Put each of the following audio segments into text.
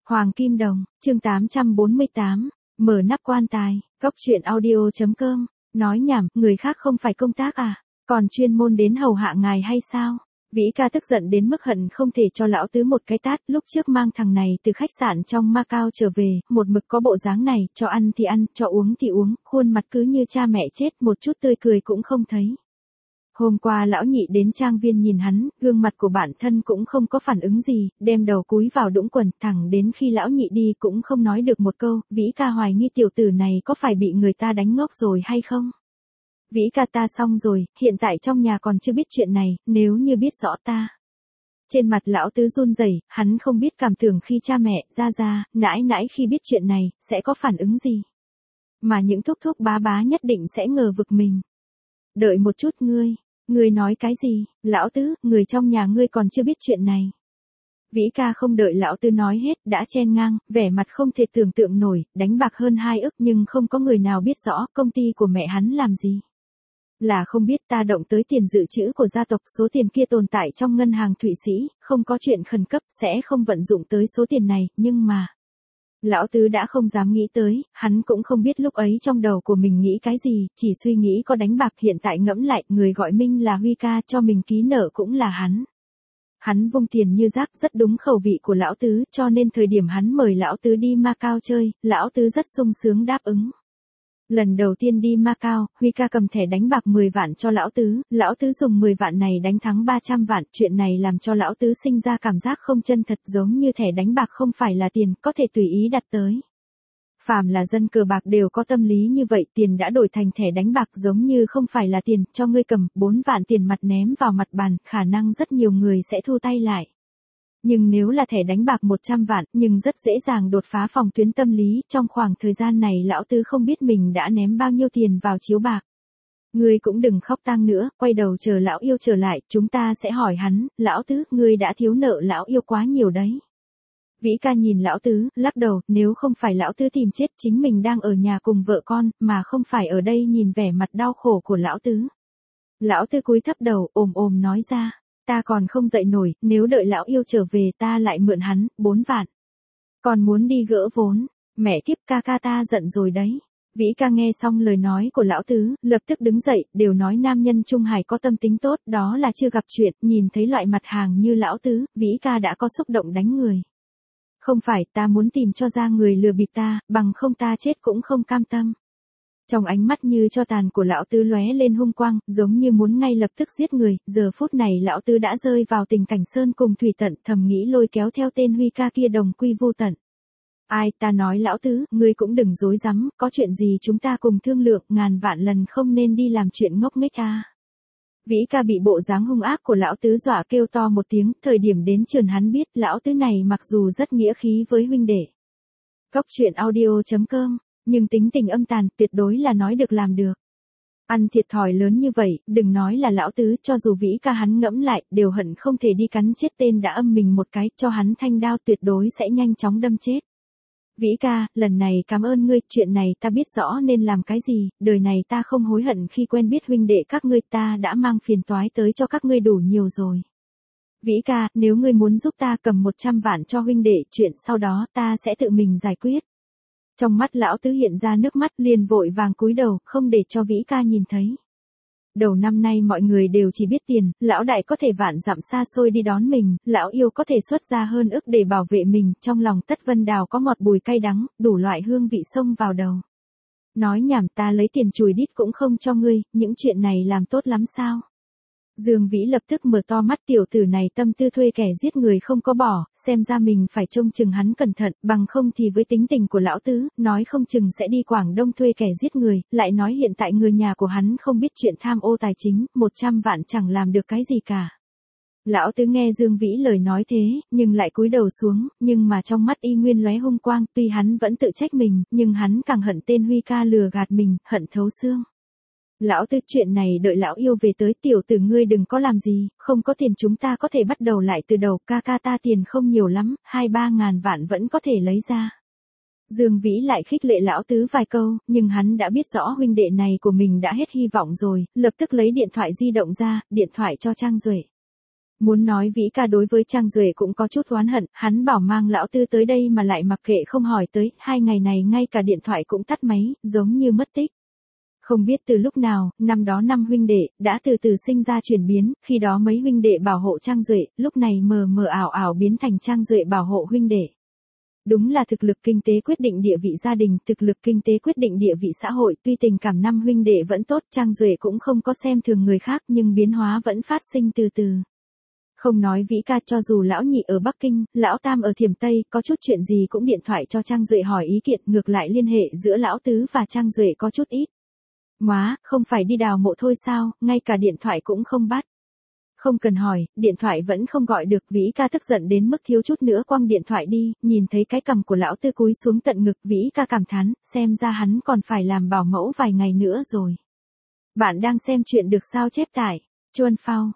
Hoàng Kim Đồng, chương 848, mở nắp quan tài, góc truyện audio.com, nói nhảm, người khác không phải công tác à, còn chuyên môn đến hầu hạ ngài hay sao? Vĩ ca tức giận đến mức hận không thể cho lão tứ một cái tát, lúc trước mang thằng này từ khách sạn trong Macau trở về, một mực có bộ dáng này, cho ăn thì ăn, cho uống thì uống, khuôn mặt cứ như cha mẹ chết, một chút tươi cười cũng không thấy. Hôm qua lão nhị đến trang viên nhìn hắn, gương mặt của bản thân cũng không có phản ứng gì, đem đầu cúi vào đũng quần, thẳng đến khi lão nhị đi cũng không nói được một câu, Vĩ ca hoài nghi tiểu tử này có phải bị người ta đánh ngốc rồi hay không? Vĩ ca ta xong rồi, hiện tại trong nhà còn chưa biết chuyện này, nếu như biết rõ ta. Trên mặt lão tứ run rẩy, hắn không biết cảm tưởng khi cha mẹ, ra, nãi nãi khi biết chuyện này, sẽ có phản ứng gì. Mà những thúc thúc bá nhất định sẽ ngờ vực mình. Đợi một chút ngươi nói cái gì, lão tứ, người trong nhà ngươi còn chưa biết chuyện này. Vĩ ca không đợi lão tứ nói hết, đã chen ngang, vẻ mặt không thể tưởng tượng nổi, đánh bạc hơn 2 ức nhưng không có người nào biết rõ công ty của mẹ hắn làm gì. Là không biết, ta động tới tiền dự trữ của gia tộc, số tiền kia tồn tại trong ngân hàng Thụy Sĩ, không có chuyện khẩn cấp, sẽ không vận dụng tới số tiền này, nhưng mà... Lão tứ đã không dám nghĩ tới, hắn cũng không biết lúc ấy trong đầu của mình nghĩ cái gì, chỉ suy nghĩ có đánh bạc. Hiện tại ngẫm lại, người gọi Minh là Huy ca, cho mình ký nợ cũng là hắn. Hắn vung tiền như rác, rất đúng khẩu vị của lão tứ, cho nên thời điểm hắn mời lão tứ đi Macau chơi, lão tứ rất sung sướng đáp ứng. Lần đầu tiên đi Macau, Huy ca cầm thẻ đánh bạc 10 vạn cho lão tứ dùng 10 vạn này đánh thắng 300 vạn, chuyện này làm cho lão tứ sinh ra cảm giác không chân thật, giống như thẻ đánh bạc không phải là tiền, có thể tùy ý đặt tới. Phàm là dân cờ bạc đều có tâm lý như vậy, tiền đã đổi thành thẻ đánh bạc giống như không phải là tiền, cho ngươi cầm 4 vạn tiền mặt ném vào mặt bàn, khả năng rất nhiều người sẽ thu tay lại. Nhưng nếu là thẻ đánh bạc 100 vạn, nhưng rất dễ dàng đột phá phòng tuyến tâm lý, trong khoảng thời gian này lão tứ không biết mình đã ném bao nhiêu tiền vào chiếu bạc. Ngươi cũng đừng khóc tang nữa, quay đầu chờ lão yêu trở lại, chúng ta sẽ hỏi hắn, lão tứ, ngươi đã thiếu nợ lão yêu quá nhiều đấy. Vĩ ca nhìn lão tứ, lắc đầu, nếu không phải lão tứ tìm chết, chính mình đang ở nhà cùng vợ con, mà không phải ở đây nhìn vẻ mặt đau khổ của lão tứ. Lão tứ cúi thấp đầu, ồm nói ra. Ta còn không dậy nổi, nếu đợi lão yêu trở về ta lại mượn hắn, 4 vạn. Còn muốn đi gỡ vốn, mẹ kiếp ca ta giận rồi đấy. Vĩ ca nghe xong lời nói của lão tứ, lập tức đứng dậy, đều nói nam nhân Trung Hải có tâm tính tốt, đó là chưa gặp chuyện, nhìn thấy loại mặt hàng như lão tứ, Vĩ ca đã có xúc động đánh người. Không phải, ta muốn tìm cho ra người lừa bịp ta, bằng không ta chết cũng không cam tâm. Trong ánh mắt như tro tàn của lão tứ lóe lên hung quang, giống như muốn ngay lập tức giết người, giờ phút này lão tứ đã rơi vào tình cảnh sơn cùng thủy tận, thầm nghĩ lôi kéo theo tên Huy ca kia đồng quy vô tận. Ai, ta nói lão tứ, ngươi cũng đừng dối rắm, có chuyện gì chúng ta cùng thương lượng, ngàn vạn lần không nên đi làm chuyện ngốc nghếch a. Vĩ ca bị bộ dáng hung ác của lão tứ dọa kêu to một tiếng, thời điểm đến trường hắn biết, lão tứ này mặc dù rất nghĩa khí với huynh đệ. Góc truyện audio.com, nhưng tính tình âm tàn, tuyệt đối là nói được làm được. Ăn thiệt thòi lớn như vậy, đừng nói là lão tứ, cho dù Vĩ ca hắn ngẫm lại, đều hận không thể đi cắn chết tên đã âm mình một cái, cho hắn thanh đao tuyệt đối sẽ nhanh chóng đâm chết. Vĩ ca, lần này cảm ơn ngươi, chuyện này ta biết rõ nên làm cái gì, đời này ta không hối hận khi quen biết huynh đệ các ngươi, ta đã mang phiền toái tới cho các ngươi đủ nhiều rồi. Vĩ ca, nếu ngươi muốn giúp ta cầm 100 vạn cho huynh đệ, chuyện sau đó ta sẽ tự mình giải quyết. Trong mắt lão tứ hiện ra nước mắt, liền vội vàng cúi đầu, không để cho Vĩ ca nhìn thấy. Đầu năm nay mọi người đều chỉ biết tiền, lão đại có thể vạn dặm xa xôi đi đón mình, lão yêu có thể xuất ra hơn ức để bảo vệ mình, trong lòng Tất Vân Đào có ngọt bùi cay đắng, đủ loại hương vị xông vào đầu. Nói nhảm, ta lấy tiền chùi đít cũng không cho ngươi, những chuyện này làm tốt lắm sao? Dương Vĩ lập tức mở to mắt, tiểu tử này tâm tư thuê kẻ giết người không có bỏ, xem ra mình phải trông chừng hắn cẩn thận, bằng không thì với tính tình của lão tứ, nói không chừng sẽ đi Quảng Đông thuê kẻ giết người, lại nói hiện tại người nhà của hắn không biết chuyện tham ô tài chính, 100 vạn chẳng làm được cái gì cả. Lão tứ nghe Dương Vĩ lời nói thế, nhưng lại cúi đầu xuống, nhưng mà trong mắt y nguyên lóe hung quang, tuy hắn vẫn tự trách mình, nhưng hắn càng hận tên Huy ca lừa gạt mình, hận thấu xương. Lão tứ, chuyện này đợi lão yêu về tới, tiểu tử ngươi đừng có làm gì, không có tiền chúng ta có thể bắt đầu lại từ đầu, ca ta tiền không nhiều lắm, 2-3 ngàn vạn vẫn có thể lấy ra. Dương Vĩ lại khích lệ lão tứ vài câu, nhưng hắn đã biết rõ huynh đệ này của mình đã hết hy vọng rồi, lập tức lấy điện thoại di động ra, điện thoại cho Trang Duệ. Muốn nói Vĩ ca đối với Trang Duệ cũng có chút oán hận, hắn bảo mang lão tư tới đây mà lại mặc kệ không hỏi tới, 2 ngày này ngay cả điện thoại cũng tắt máy, giống như mất tích. Không biết từ lúc nào, năm đó 5 huynh đệ, đã từ từ sinh ra chuyển biến, khi đó mấy huynh đệ bảo hộ Trang Duệ, lúc này mờ mờ ảo ảo biến thành Trang Duệ bảo hộ huynh đệ. Đúng là thực lực kinh tế quyết định địa vị gia đình, thực lực kinh tế quyết định địa vị xã hội, tuy tình cảm 5 huynh đệ vẫn tốt, Trang Duệ cũng không có xem thường người khác nhưng biến hóa vẫn phát sinh từ từ. Không nói Vĩ ca, cho dù lão nhị ở Bắc Kinh, lão tam ở Thiểm Tây, có chút chuyện gì cũng điện thoại cho Trang Duệ hỏi ý kiện, ngược lại liên hệ giữa lão tứ và Trang Duệ có chút ít. Móa, không phải đi đào mộ thôi sao, ngay cả điện thoại cũng không bắt. Không cần hỏi, điện thoại vẫn không gọi được, Vĩ ca tức giận đến mức thiếu chút nữa quăng điện thoại đi, nhìn thấy cái cằm của lão tư cúi xuống tận ngực, Vĩ ca cảm thán, xem ra hắn còn phải làm bảo mẫu vài ngày nữa rồi. Bạn đang xem chuyện được sao chép tải. Chuan Phao,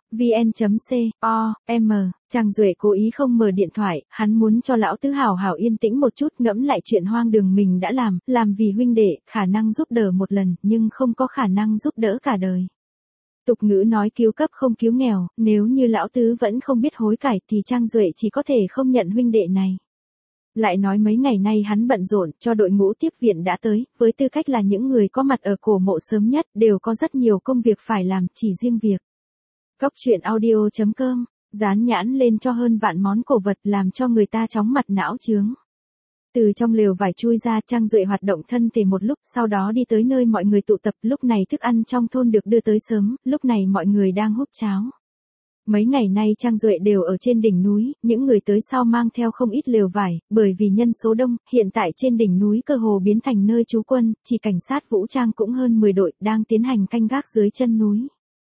vn.com, Trang Duệ cố ý không mở điện thoại, hắn muốn cho lão tứ hảo hảo yên tĩnh một chút, ngẫm lại chuyện hoang đường mình đã làm vì huynh đệ, khả năng giúp đỡ một lần, nhưng không có khả năng giúp đỡ cả đời. Tục ngữ nói cứu cấp không cứu nghèo, nếu như lão tứ vẫn không biết hối cải thì Trang Duệ chỉ có thể không nhận huynh đệ này. Lại nói mấy ngày nay hắn bận rộn, cho đội ngũ tiếp viện đã tới, với tư cách là những người có mặt ở cổ mộ sớm nhất, đều có rất nhiều công việc phải làm, chỉ riêng việc. Góc truyện audio.com, dán nhãn lên cho hơn vạn món cổ vật làm cho người ta chóng mặt não chướng. Từ trong lều vải chui ra, Trang Duệ hoạt động thân thể một lúc, sau đó đi tới nơi mọi người tụ tập, lúc này thức ăn trong thôn được đưa tới sớm, lúc này mọi người đang húp cháo. Mấy ngày nay Trang Duệ đều ở trên đỉnh núi, những người tới sau mang theo không ít lều vải, bởi vì nhân số đông, hiện tại trên đỉnh núi cơ hồ biến thành nơi trú quân, chỉ cảnh sát vũ trang cũng hơn 10 đội, đang tiến hành canh gác dưới chân núi.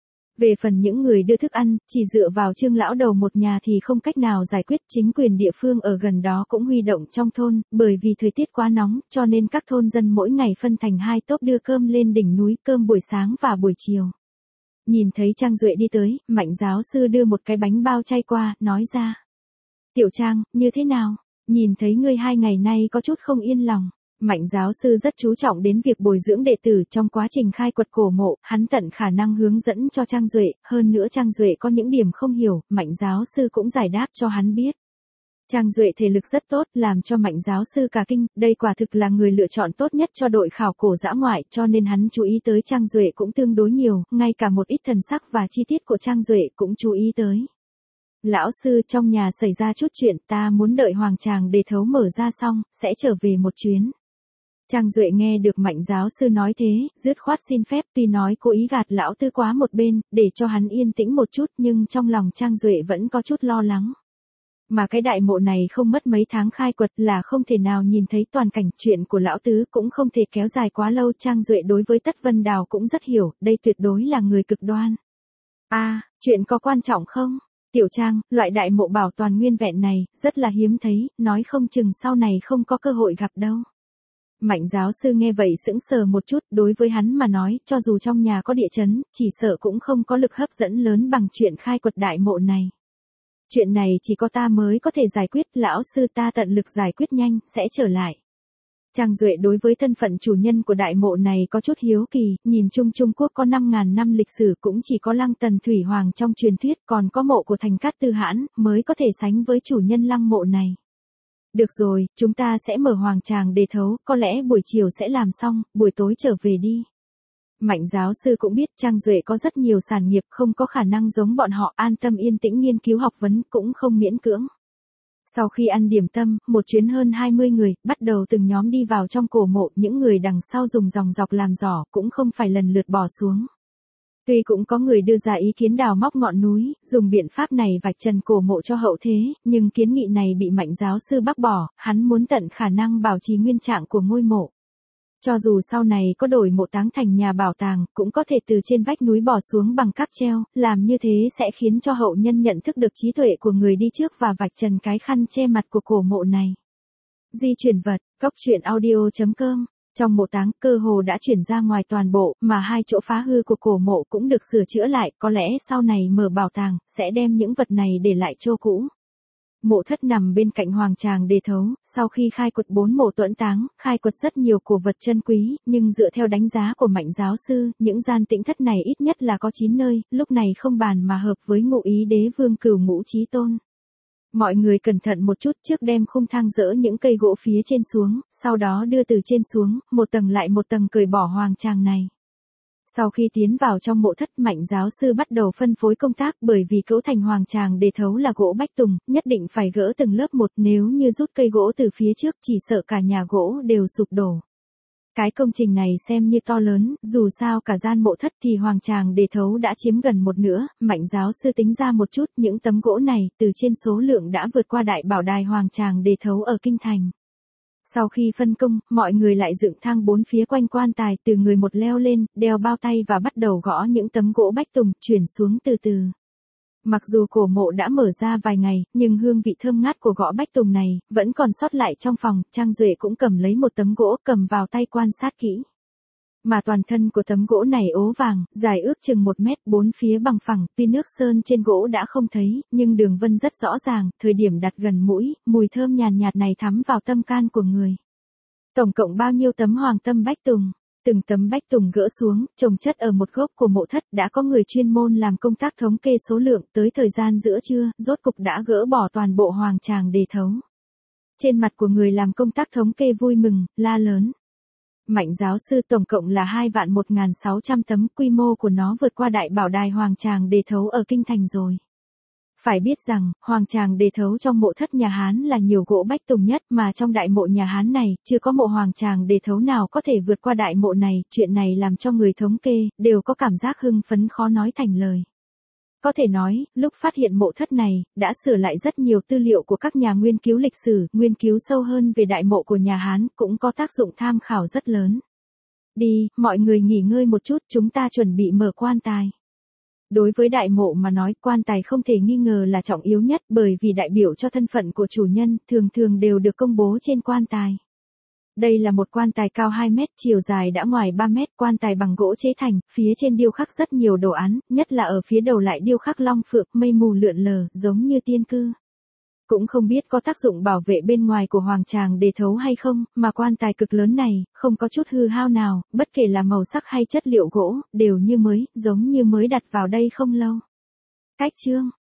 Về phần những người đưa thức ăn, chỉ dựa vào Trương lão đầu một nhà thì không cách nào giải quyết, chính quyền địa phương ở gần đó cũng huy động trong thôn, bởi vì thời tiết quá nóng, cho nên các thôn dân mỗi ngày phân thành 2 tốp đưa cơm lên đỉnh núi, cơm buổi sáng và buổi chiều. Nhìn thấy Trang Duệ đi tới, Mạnh giáo sư đưa một cái bánh bao chay qua, nói ra. Tiểu Trang, như thế nào? Nhìn thấy ngươi 2 ngày nay có chút không yên lòng. Mạnh giáo sư rất chú trọng đến việc bồi dưỡng đệ tử trong quá trình khai quật cổ mộ, hắn tận khả năng hướng dẫn cho Trang Duệ, hơn nữa Trang Duệ có những điểm không hiểu, Mạnh giáo sư cũng giải đáp cho hắn biết. Trang Duệ thể lực rất tốt, làm cho Mạnh giáo sư cả kinh, đây quả thực là người lựa chọn tốt nhất cho đội khảo cổ dã ngoại, cho nên hắn chú ý tới Trang Duệ cũng tương đối nhiều, ngay cả một ít thần sắc và chi tiết của Trang Duệ cũng chú ý tới. Lão sư, trong nhà xảy ra chút chuyện, ta muốn đợi hoàng tràng để thấu mở ra xong, sẽ trở về một chuyến. Trang Duệ nghe được Mạnh giáo sư nói thế, dứt khoát xin phép, tuy nói cố ý gạt lão tư quá một bên, để cho hắn yên tĩnh một chút, nhưng trong lòng Trang Duệ vẫn có chút lo lắng. Mà cái đại mộ này không mất mấy tháng khai quật là không thể nào nhìn thấy toàn cảnh, chuyện của lão tứ cũng không thể kéo dài quá lâu. Trang Duệ đối với Tất Vân Đào cũng rất hiểu, đây tuyệt đối là người cực đoan. Chuyện có quan trọng không? Tiểu Trang, loại đại mộ bảo toàn nguyên vẹn này, rất là hiếm thấy, nói không chừng sau này không có cơ hội gặp đâu. Mạnh giáo sư nghe vậy sững sờ một chút, đối với hắn mà nói, cho dù trong nhà có địa chấn, chỉ sợ cũng không có lực hấp dẫn lớn bằng chuyện khai quật đại mộ này. Chuyện này chỉ có ta mới có thể giải quyết, lão sư, ta tận lực giải quyết nhanh, sẽ trở lại. Trang Duệ đối với thân phận chủ nhân của đại mộ này có chút hiếu kỳ, nhìn chung Trung Quốc có 5.000 năm lịch sử cũng chỉ có Lăng Tần Thủy Hoàng trong truyền thuyết, còn có mộ của Thành Cát Tư Hãn, mới có thể sánh với chủ nhân lăng mộ này. Được rồi, chúng ta sẽ mở hoàng tràng để thấu, có lẽ buổi chiều sẽ làm xong, buổi tối trở về đi. Mạnh giáo sư cũng biết Trang Duệ có rất nhiều sản nghiệp, không có khả năng giống bọn họ an tâm yên tĩnh nghiên cứu học vấn, cũng không miễn cưỡng. Sau khi ăn điểm tâm, một chuyến hơn 20 người, bắt đầu từng nhóm đi vào trong cổ mộ, những người đằng sau dùng dòng dọc làm giỏ, cũng không phải lần lượt bỏ xuống. Tuy cũng có người đưa ra ý kiến đào móc ngọn núi, dùng biện pháp này vạch trần cổ mộ cho hậu thế, nhưng kiến nghị này bị Mạnh giáo sư bác bỏ, hắn muốn tận khả năng bảo trì nguyên trạng của ngôi mộ. Cho dù sau này có đổi mộ táng thành nhà bảo tàng, cũng có thể từ trên vách núi bỏ xuống bằng cáp treo, làm như thế sẽ khiến cho hậu nhân nhận thức được trí tuệ của người đi trước và vạch trần cái khăn che mặt của cổ mộ này. Di chuyển vật, góc truyện audio.com. Trong mộ táng, cơ hồ đã chuyển ra ngoài toàn bộ, mà 2 chỗ phá hư của cổ mộ cũng được sửa chữa lại, có lẽ sau này mở bảo tàng, sẽ đem những vật này để lại chỗ cũ. Mộ thất nằm bên cạnh hoàng tràng Đề Thấu, sau khi khai quật 4 mộ tuẫn táng, khai quật rất nhiều cổ vật chân quý, nhưng dựa theo đánh giá của Mạnh giáo sư, những gian tĩnh thất này ít nhất là có 9 nơi, lúc này không bàn mà hợp với Ngụ Ý Đế Vương Cửu Ngũ Chí Tôn. Mọi người cẩn thận một chút trước đem khung thang dỡ những cây gỗ phía trên xuống, sau đó đưa từ trên xuống, một tầng lại một tầng cởi bỏ hoàng tràng này. Sau khi tiến vào trong mộ thất, Mạnh giáo sư bắt đầu phân phối công tác, bởi vì cấu thành hoàng tràng Đề Thấu là gỗ bách tùng, nhất định phải gỡ từng lớp một, nếu như rút cây gỗ từ phía trước chỉ sợ cả nhà gỗ đều sụp đổ. Cái công trình này xem như to lớn, dù sao cả gian mộ thất thì hoàng tràng Đề Thấu đã chiếm gần một nửa, Mạnh giáo sư tính ra một chút, những tấm gỗ này từ trên số lượng đã vượt qua đại bảo đài hoàng tràng Đề Thấu ở Kinh Thành. Sau khi phân công, mọi người lại dựng thang 4 phía quanh quan tài, từ người một leo lên, đeo bao tay và bắt đầu gõ những tấm gỗ bách tùng, chuyển xuống từ từ. Mặc dù cổ mộ đã mở ra vài ngày, nhưng hương vị thơm ngát của gõ bách tùng này vẫn còn sót lại trong phòng. Trang Duệ cũng cầm lấy một tấm gỗ, cầm vào tay quan sát kỹ. Mà toàn thân của tấm gỗ này ố vàng, dài ước chừng 1 mét, 4 phía bằng phẳng, tuy nước sơn trên gỗ đã không thấy, nhưng đường vân rất rõ ràng, thời điểm đặt gần mũi, mùi thơm nhàn nhạt này thắm vào tâm can của người. Tổng cộng bao nhiêu tấm hoàng tâm bách tùng? Từng tấm bách tùng gỡ xuống, chồng chất ở một gốc của mộ thất, đã có người chuyên môn làm công tác thống kê số lượng, tới thời gian giữa trưa, rốt cục đã gỡ bỏ toàn bộ hoàng tràng Đề Thấu. Trên mặt của người làm công tác thống kê vui mừng, la lớn. Mạnh giáo sư, tổng cộng là 2.1.600 tấm, quy mô của nó vượt qua đại bảo đài hoàng tràng Đề Thấu ở Kinh Thành rồi. Phải biết rằng, hoàng tràng Đề Thấu trong mộ thất nhà Hán là nhiều gỗ bách tùng nhất, mà trong đại mộ nhà Hán này, chưa có mộ hoàng tràng Đề Thấu nào có thể vượt qua đại mộ này, chuyện này làm cho người thống kê, đều có cảm giác hưng phấn khó nói thành lời. Có thể nói, lúc phát hiện mộ thất này, đã sửa lại rất nhiều tư liệu của các nhà nghiên cứu lịch sử, nghiên cứu sâu hơn về đại mộ của nhà Hán, cũng có tác dụng tham khảo rất lớn. Đi, mọi người nghỉ ngơi một chút, chúng ta chuẩn bị mở quan tài. Đối với đại mộ mà nói, quan tài không thể nghi ngờ là trọng yếu nhất, bởi vì đại biểu cho thân phận của chủ nhân, thường thường đều được công bố trên quan tài. Đây là một quan tài cao 2 mét, chiều dài đã ngoài 3 mét, quan tài bằng gỗ chế thành, phía trên điêu khắc rất nhiều đồ án, nhất là ở phía đầu lại điêu khắc long phượng, mây mù lượn lờ, giống như tiên cư. Cũng không biết có tác dụng bảo vệ bên ngoài của hoàng tràng Đề Thấu hay không, mà quan tài cực lớn này, không có chút hư hao nào, bất kể là màu sắc hay chất liệu gỗ, đều như mới, giống như mới đặt vào đây không lâu. Cách chương